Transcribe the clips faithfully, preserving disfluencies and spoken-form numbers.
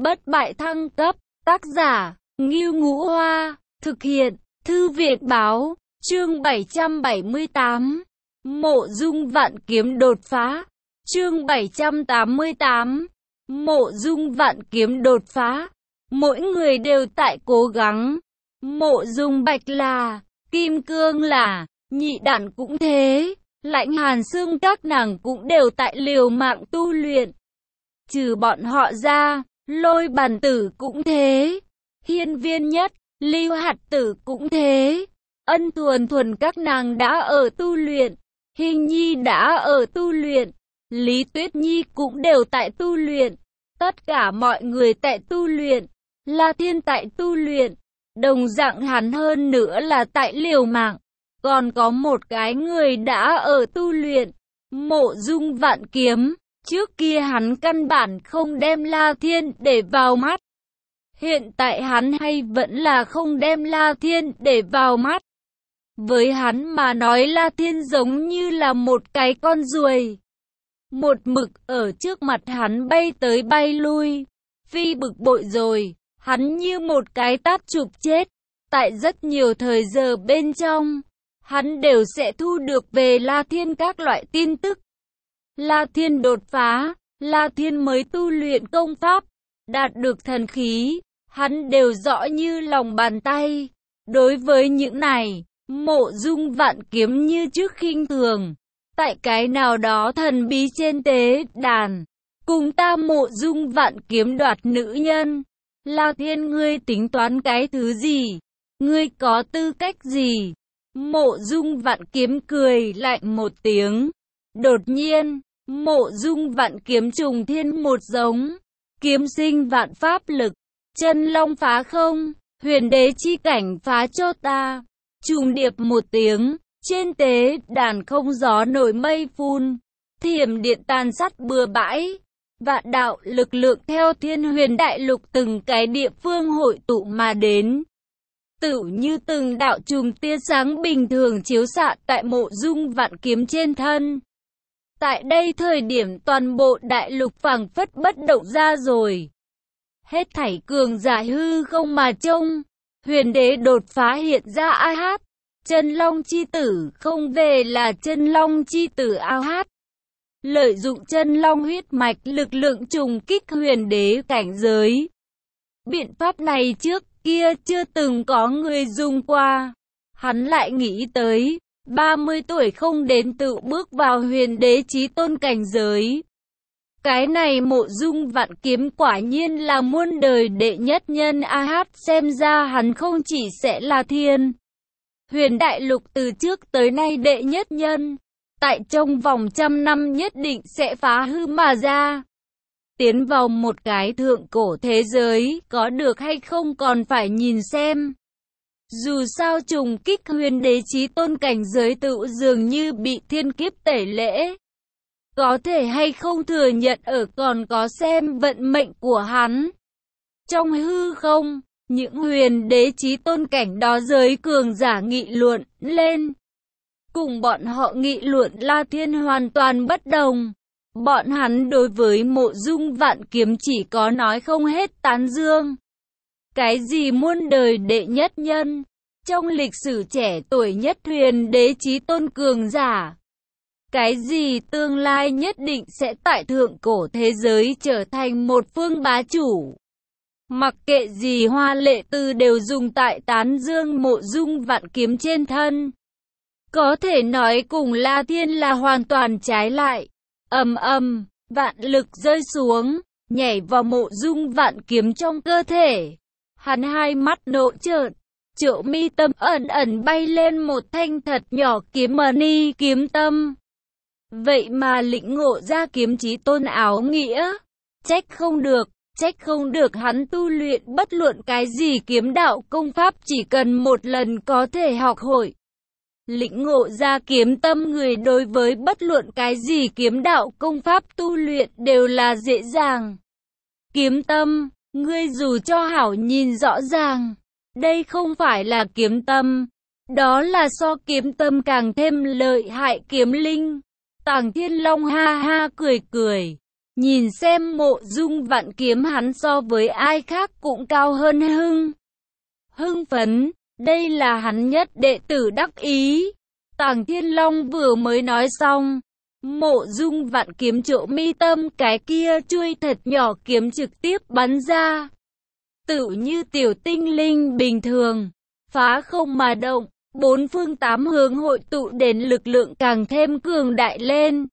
bất bại thăng cấp, tác giả, Ngưu Ngũ Hoa, thực hiện, Thư viện báo, chương bảy trăm bảy mươi tám, Mộ Dung Vạn Kiếm đột phá, chương bảy trăm tám mươi tám, Mộ Dung Vạn Kiếm đột phá, mỗi người đều tại cố gắng, Mộ Dung Bạch là, Kim Cương là, Nhị Đản cũng thế, Lãnh Hàn Xương các nàng cũng đều tại liều mạng tu luyện. Trừ bọn họ ra, Lôi Bàn Tử cũng thế, Hiên Viên Nhất, Lưu Hạt Tử cũng thế, Ân Thuần Thuần các nàng đã ở tu luyện, Hình Nhi đã ở tu luyện, Lý Tuyết Nhi cũng đều tại tu luyện, tất cả mọi người tại tu luyện, La Thiên tại tu luyện, đồng dạng hắn hơn nữa là tại liều mạng, còn có một cái người đã ở tu luyện, Mộ Dung Vạn Kiếm, trước kia hắn căn bản không đem La Thiên để vào mắt. Hiện tại hắn hay vẫn là không đem La Thiên để vào mắt. Với hắn mà nói La Thiên giống như là một cái con ruồi. Một mực ở trước mặt hắn bay tới bay lui. Phi bực bội rồi, hắn như một cái tát chụp chết. Tại rất nhiều thời giờ bên trong, hắn đều sẽ thu được về La Thiên các loại tin tức. La Thiên đột phá, La Thiên mới tu luyện công pháp, đạt được thần khí, hắn đều rõ như lòng bàn tay. Đối với những này, Mộ Dung Vạn Kiếm như trước khinh thường. Tại cái nào đó thần bí trên tế đàn, cùng ta Mộ Dung Vạn Kiếm đoạt nữ nhân. La Thiên, ngươi tính toán cái thứ gì? Ngươi có tư cách gì? Mộ Dung Vạn Kiếm cười lạnh một tiếng. Đột nhiên, Mộ Dung Vạn Kiếm trùng thiên một giống, kiếm sinh vạn pháp lực, chân long phá không, huyền đế chi cảnh phá cho ta. Trùng điệp một tiếng, trên tế đàn không gió nổi mây phun, thiểm điện tàn sát bừa bãi, vạn đạo lực lượng theo Thiên Huyền Đại Lục từng cái địa phương hội tụ mà đến. Tựu như từng đạo chùm tia sáng bình thường chiếu xạ tại Mộ Dung Vạn Kiếm trên thân. Tại đây thời điểm toàn bộ đại lục phảng phất bất động ra rồi. Hết thảy cường giả hư không mà trông. Huyền đế đột phá hiện ra a hát. Chân long chi tử không về là chân long chi tử a hát. Lợi dụng chân long huyết mạch lực lượng trùng kích huyền đế cảnh giới. Biện pháp này trước kia chưa từng có người dùng qua. Hắn lại nghĩ tới, ba mươi tuổi không đến tự bước vào huyền đế chí tôn cảnh giới. Cái này Mộ Dung Vạn Kiếm quả nhiên là muôn đời đệ nhất nhân a hát, xem ra hắn không chỉ sẽ là thiên huyền đại lục từ trước tới nay đệ nhất nhân, tại trong vòng trăm năm nhất định sẽ phá hư mà ra. Tiến vào một cái thượng cổ thế giới, có được hay không còn phải nhìn xem. Dù sao trùng kích huyền đế chí tôn cảnh giới tự dường như bị thiên kiếp tẩy lễ. Có thể hay không thừa nhận ở còn có xem vận mệnh của hắn. Trong hư không, những huyền đế chí tôn cảnh đó giới cường giả nghị luận lên. Cùng bọn họ nghị luận La Thiên hoàn toàn bất đồng. Bọn hắn đối với Mộ Dung Vạn Kiếm chỉ có nói không hết tán dương. Cái gì muôn đời đệ nhất nhân, trong lịch sử trẻ tuổi nhất huyền đế chí tôn cường giả. Cái gì tương lai nhất định sẽ tại thượng cổ thế giới trở thành một phương bá chủ. Mặc kệ gì hoa lệ từ đều dùng tại tán dương Mộ Dung Vạn Kiếm trên thân. Có thể nói cùng La Thiên là hoàn toàn trái lại. Ầm ầm, vạn lực rơi xuống, nhảy vào Mộ Dung Vạn Kiếm trong cơ thể. Hắn hai mắt nộ trợn, chỗ mi tâm ẩn ẩn bay lên một thanh thật nhỏ kiếm mani kiếm tâm. Vậy mà lĩnh ngộ ra kiếm chí tôn áo nghĩa. Trách không được, trách không được hắn tu luyện bất luận cái gì kiếm đạo công pháp chỉ cần một lần có thể học hội. Lĩnh ngộ ra kiếm tâm người đối với bất luận cái gì kiếm đạo công pháp tu luyện đều là dễ dàng. Kiếm tâm, ngươi dù cho hảo nhìn rõ ràng, đây không phải là kiếm tâm, đó là so kiếm tâm càng thêm lợi hại kiếm linh. Tàng Thiên Long ha ha cười cười, Nhìn xem Mộ Dung Vạn Kiếm hắn so với ai khác cũng cao hơn hưng. Hưng phấn, đây là hắn nhất đệ tử đắc ý. Tàng Thiên Long vừa mới nói xong, Mộ Dung Vạn Kiếm chỗ mi tâm cái kia chuôi thật nhỏ kiếm trực tiếp bắn ra. Tự như tiểu tinh linh bình thường, phá không mà động, bốn phương tám hướng hội tụ đến lực lượng càng thêm cường đại lên.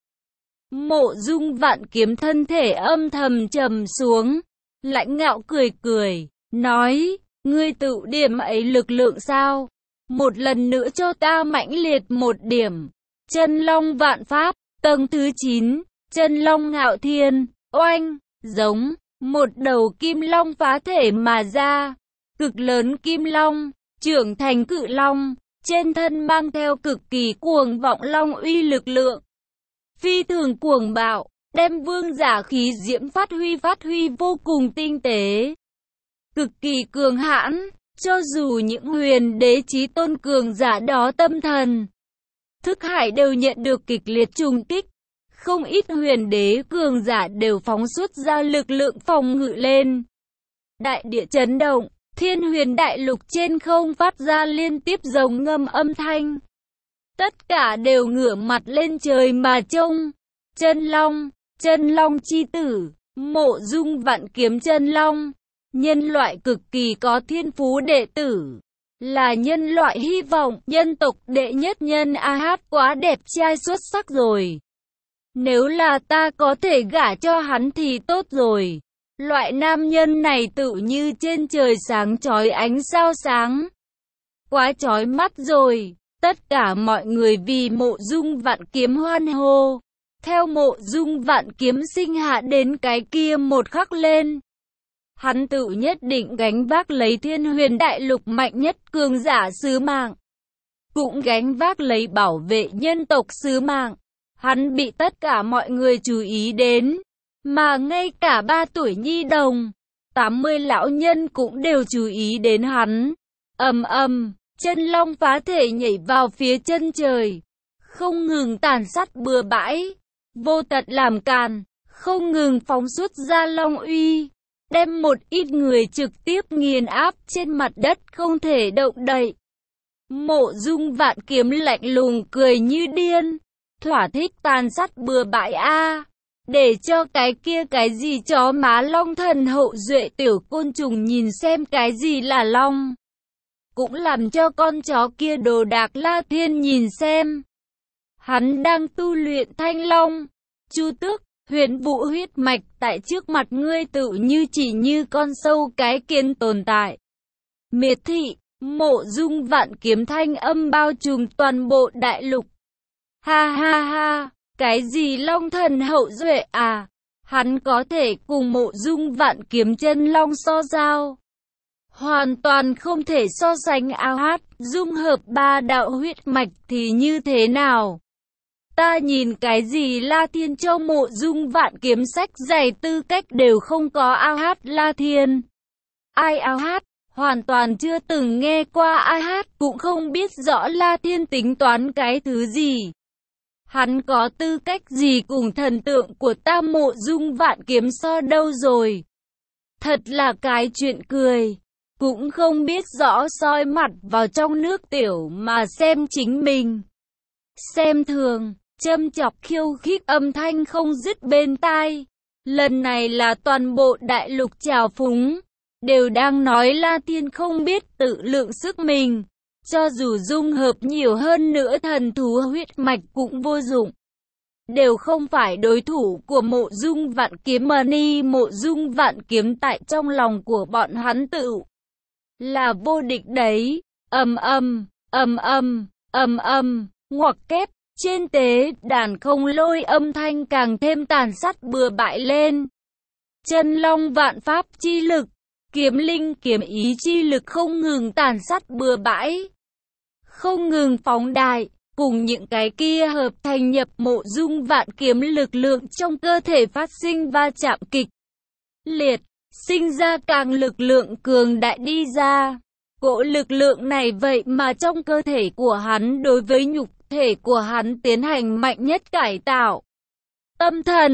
Mộ Dung Vạn Kiếm thân thể âm thầm trầm xuống, lãnh ngạo cười cười, nói, ngươi tự điểm ấy lực lượng sao? Một lần nữa cho ta mãnh liệt một điểm. Chân Long Vạn Pháp, tầng thứ chín, Chân Long Ngạo Thiên, oanh, giống, một đầu kim long phá thể mà ra. Cực lớn kim long, trưởng thành cự long, trên thân mang theo cực kỳ cuồng vọng long uy lực lượng. Phi thường cuồng bạo, đem vương giả khí diễm phát huy phát huy vô cùng tinh tế. Cực kỳ cường hãn, cho dù những huyền đế chí tôn cường giả đó tâm thần. Thức hải đều nhận được kịch liệt trùng kích. Không ít huyền đế cường giả đều phóng xuất ra lực lượng phòng ngự lên. Đại địa chấn động, thiên huyền đại lục trên không phát ra liên tiếp rồng ngâm âm thanh. Tất cả đều ngửa mặt lên trời mà trông. Chân Long, Chân Long chi tử, Mộ Dung Vạn Kiếm Chân Long, nhân loại cực kỳ có thiên phú đệ tử, là nhân loại hy vọng, nhân tộc đệ nhất nhân. A hát quá đẹp trai xuất sắc rồi. Nếu là ta có thể gả cho hắn thì tốt rồi. Loại nam nhân này tự như trên trời sáng chói ánh sao sáng. Quá chói mắt rồi. Tất cả mọi người vì Mộ Dung Vạn Kiếm hoan hô. Theo Mộ Dung Vạn Kiếm sinh hạ đến cái kia một khắc lên. Hắn tự nhất định gánh vác lấy thiên huyền đại lục mạnh nhất cường giả sứ mạng. Cũng gánh vác lấy bảo vệ nhân tộc sứ mạng. Hắn bị tất cả mọi người chú ý đến. Mà ngay cả ba tuổi nhi đồng, tám mươi lão nhân cũng đều chú ý đến hắn. Ầm ầm. Chân long phá thể nhảy vào phía chân trời, không ngừng tàn sát bừa bãi, vô tận làm càn, không ngừng phóng xuất ra long uy, đem một ít người trực tiếp nghiền áp trên mặt đất không thể động đậy. Mộ Dung Vạn Kiếm lạnh lùng cười như điên, thỏa thích tàn sát bừa bãi a, để cho cái kia cái gì chó má long thần hậu duệ tiểu côn trùng nhìn xem cái gì là long. Cũng làm cho con chó kia đồ đạc La Thiên nhìn xem. Hắn đang tu luyện thanh long. Chu Tước, huyền vũ huyết mạch tại trước mặt ngươi tự như chỉ như con sâu cái kiến tồn tại. Miệt thị, Mộ Dung Vạn Kiếm thanh âm bao trùm toàn bộ đại lục. Ha ha ha, cái gì long thần hậu duệ à? Hắn có thể cùng Mộ Dung Vạn Kiếm chân long so giao. Hoàn toàn không thể so sánh. A hát, dung hợp ba đạo huyết mạch thì như thế nào? Ta nhìn cái gì La Thiên cho Mộ Dung Vạn Kiếm sách dày tư cách đều không có. A hát La Thiên. Ai A hát? Hoàn toàn chưa từng nghe qua. A hát cũng không biết rõ La Thiên tính toán cái thứ gì. Hắn có tư cách gì cùng thần tượng của ta Mộ Dung Vạn Kiếm so đâu rồi? Thật là cái chuyện cười. Cũng không biết rõ soi mặt vào trong nước tiểu mà xem chính mình. Xem thường, châm chọc khiêu khích âm thanh không dứt bên tai. Lần này là toàn bộ đại lục trào phúng. Đều đang nói La Thiên không biết tự lượng sức mình. Cho dù dung hợp nhiều hơn nữa thần thú huyết mạch cũng vô dụng. Đều không phải đối thủ của Mộ Dung Vạn Kiếm. Mani Mộ Dung Vạn Kiếm tại trong lòng của bọn hắn tự là vô địch đấy. Ầm ầm, ầm ầm, ầm ầm, ngoặc kép, trên tế đàn không lôi âm thanh càng thêm tàn sát bừa bãi lên. Chân long vạn pháp chi lực, kiếm linh kiếm ý chi lực không ngừng tàn sát bừa bãi, không ngừng phóng đại, cùng những cái kia hợp thành nhập Mộ Dung Vạn Kiếm lực lượng trong cơ thể phát sinh va chạm kịch liệt. Sinh ra càng lực lượng cường đại đi ra. Cỗ lực lượng này vậy mà trong cơ thể của hắn đối với nhục thể của hắn tiến hành mạnh nhất cải tạo. Tâm thần,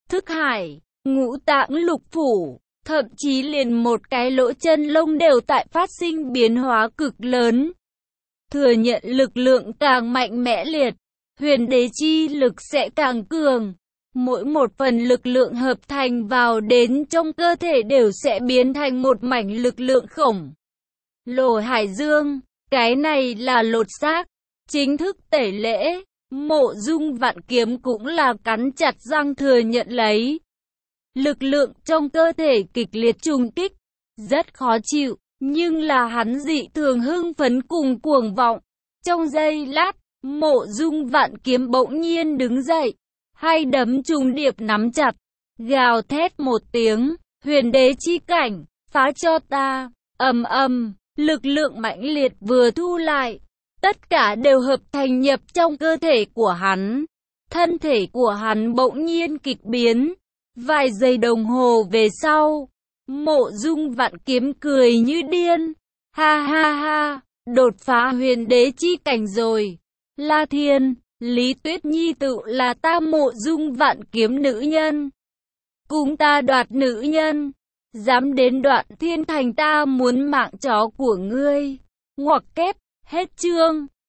thức hải, ngũ tạng lục phủ, thậm chí liền một cái lỗ chân lông đều tại phát sinh biến hóa cực lớn. Thừa nhận lực lượng càng mạnh mẽ liệt, huyền đế chi lực sẽ càng cường. Mỗi một phần lực lượng hợp thành vào đến trong cơ thể đều sẽ biến thành một mảnh lực lượng khổng lồ hải dương. Cái này là lột xác, chính thức tẩy lễ. Mộ Dung Vạn Kiếm cũng là cắn chặt răng thừa nhận lấy. Lực lượng trong cơ thể kịch liệt trùng kích, rất khó chịu, nhưng là hắn dị thường hưng phấn cùng cuồng vọng. Trong giây lát, Mộ Dung Vạn Kiếm bỗng nhiên đứng dậy, hai đấm trùng điệp nắm chặt, gào thét một tiếng, huyền đế chi cảnh, phá cho ta, ầm ầm, lực lượng mãnh liệt vừa thu lại, tất cả đều hợp thành nhập trong cơ thể của hắn. Thân thể của hắn bỗng nhiên kịch biến, vài giây đồng hồ về sau, Mộ Dung Vạn Kiếm cười như điên, ha ha ha, đột phá huyền đế chi cảnh rồi. La Thiên, Lý Tuyết Nhi tự là ta Mộ Dung Vạn Kiếm nữ nhân, cùng ta đoạt nữ nhân, dám đến Đoạn Thiên Thành ta muốn mạng chó của ngươi. Ngoặc kép, hết chương.